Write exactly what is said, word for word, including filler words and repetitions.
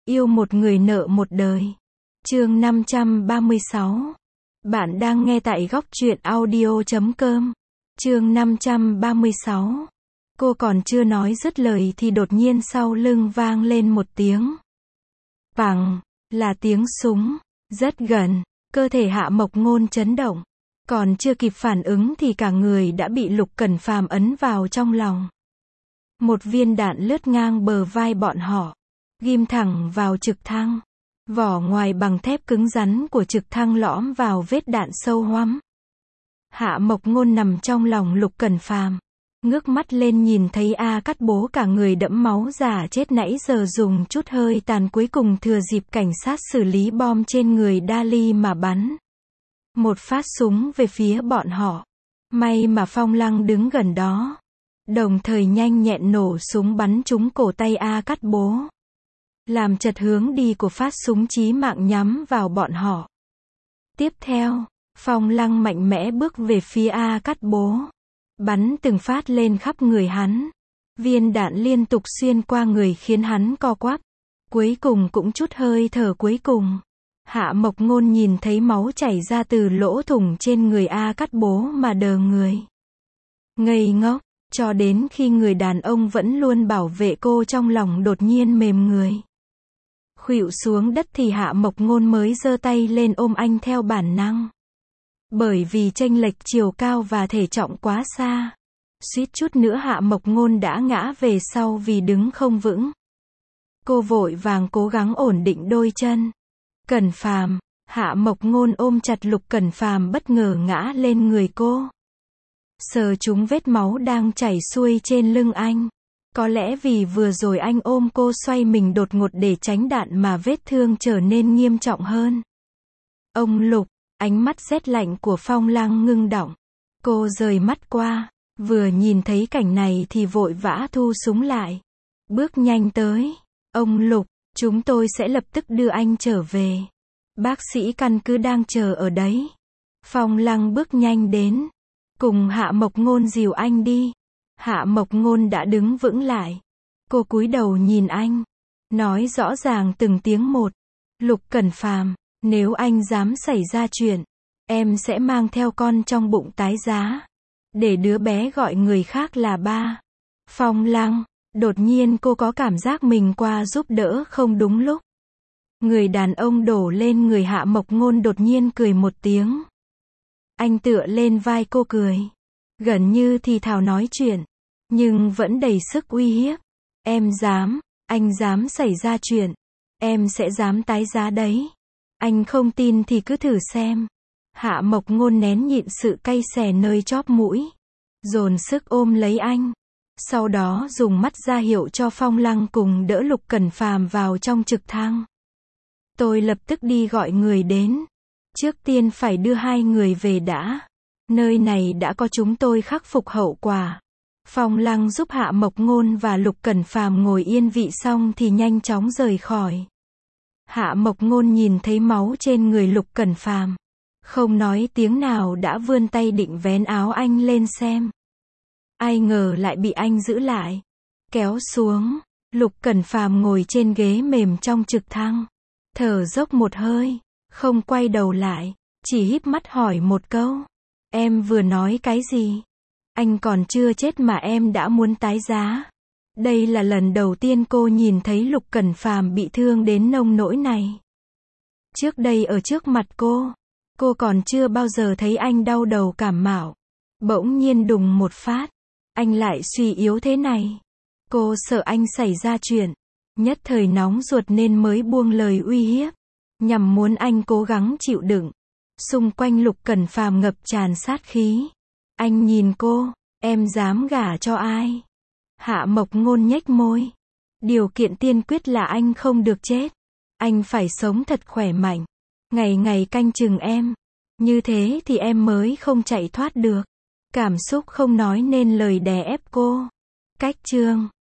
Yêu một người nợ một đời. Chương năm trăm ba mươi sáu. Bạn đang nghe tại góc truyện audio chấm com. Chương năm trăm ba mươi sáu. Cô còn chưa nói dứt lời thì đột nhiên sau lưng vang lên một tiếng. Bằng, là tiếng súng, rất gần, cơ thể Hạ Mộc Ngôn chấn động. Còn chưa kịp phản ứng thì cả người đã bị Lục Cẩn Phàm ấn vào trong lòng. Một viên đạn lướt ngang bờ vai bọn họ, ghim thẳng vào trực thăng. Vỏ ngoài bằng thép cứng rắn của trực thăng lõm vào vết đạn sâu hoắm. Hạ Mộc Ngôn nằm trong lòng Lục Cẩn Phàm, ngước mắt lên nhìn thấy A Cát Bố cả người đẫm máu giả chết nãy giờ dùng chút hơi tàn cuối cùng thừa dịp cảnh sát xử lý bom trên người Dali mà bắn một phát súng về phía bọn họ. May mà Phong Lăng đứng gần đó, đồng thời nhanh nhẹn nổ súng bắn trúng cổ tay A Cát Bố, làm chật hướng đi của phát súng chí mạng nhắm vào bọn họ. Tiếp theo, Phong Lăng mạnh mẽ bước về phía A Cát Bố, bắn từng phát lên khắp người hắn. Viên đạn liên tục xuyên qua người khiến hắn co quắp, cuối cùng cũng chút hơi thở cuối cùng. Hạ Mộc Ngôn nhìn thấy máu chảy ra từ lỗ thủng trên người A Cát Bố mà đờ người. Ngây ngốc, cho đến khi người đàn ông vẫn luôn bảo vệ cô trong lòng đột nhiên mềm người, khuỵu xuống đất thì Hạ Mộc Ngôn mới giơ tay lên ôm anh theo bản năng. Bởi vì chênh lệch chiều cao và thể trọng quá xa, suýt chút nữa Hạ Mộc Ngôn đã ngã về sau vì đứng không vững. Cô vội vàng cố gắng ổn định đôi chân. Cẩn Phàm, Hạ Mộc Ngôn ôm chặt Lục Cẩn Phàm bất ngờ ngã lên người cô, sờ trúng vết máu đang chảy xuôi trên lưng anh. Có lẽ vì vừa rồi anh ôm cô xoay mình đột ngột để tránh đạn mà vết thương trở nên nghiêm trọng hơn. Ông Lục, ánh mắt rét lạnh của Phong Lăng ngưng đọng. Cô rời mắt qua, vừa nhìn thấy cảnh này thì vội vã thu súng lại, bước nhanh tới. Ông Lục, chúng tôi sẽ lập tức đưa anh trở về. Bác sĩ căn cứ đang chờ ở đấy. Phong Lăng bước nhanh đến, cùng Hạ Mộc Ngôn dìu anh đi. Hạ Mộc Ngôn đã đứng vững lại. Cô cúi đầu nhìn anh, nói rõ ràng từng tiếng một. Lục Cẩn Phàm, nếu anh dám xảy ra chuyện, em sẽ mang theo con trong bụng tái giá, để đứa bé gọi người khác là ba. Phong Lăng, đột nhiên cô có cảm giác mình qua giúp đỡ không đúng lúc. Người đàn ông đổ lên người Hạ Mộc Ngôn đột nhiên cười một tiếng. Anh tựa lên vai cô cười, gần như thì thào nói chuyện, nhưng vẫn đầy sức uy hiếp. Em dám, anh dám xảy ra chuyện, em sẽ dám tái giá đấy. Anh không tin thì cứ thử xem. Hạ Mộc Ngôn nén nhịn sự cay xè nơi chóp mũi, dồn sức ôm lấy anh. Sau đó dùng mắt ra hiệu cho Phong Lăng cùng đỡ Lục Cẩn Phàm vào trong trực thăng. Tôi lập tức đi gọi người đến. Trước tiên phải đưa hai người về đã. Nơi này đã có chúng tôi khắc phục hậu quả. Phong Lăng giúp Hạ Mộc Ngôn và Lục Cẩn Phàm ngồi yên vị xong thì nhanh chóng rời khỏi. Hạ Mộc Ngôn nhìn thấy máu trên người Lục Cẩn Phàm, không nói tiếng nào đã vươn tay định vén áo anh lên xem. Ai ngờ lại bị anh giữ lại, kéo xuống. Lục Cẩn Phàm ngồi trên ghế mềm trong trực thăng, thở dốc một hơi, không quay đầu lại, chỉ híp mắt hỏi một câu. Em vừa nói cái gì? Anh còn chưa chết mà em đã muốn tái giá. Đây là lần đầu tiên cô nhìn thấy Lục Cẩn Phàm bị thương đến nông nỗi này. Trước đây ở trước mặt cô, cô còn chưa bao giờ thấy anh đau đầu cảm mạo. Bỗng nhiên đùng một phát, anh lại suy yếu thế này. Cô sợ anh xảy ra chuyện, nhất thời nóng ruột nên mới buông lời uy hiếp, nhằm muốn anh cố gắng chịu đựng. Xung quanh Lục Cẩn Phàm ngập tràn sát khí. Anh nhìn cô, em dám gả cho ai? Hạ Mộc Ngôn nhếch môi. Điều kiện tiên quyết là anh không được chết. Anh phải sống thật khỏe mạnh, ngày ngày canh chừng em. Như thế thì em mới không chạy thoát được. Cảm xúc không nói nên lời đè ép cô. Cách chương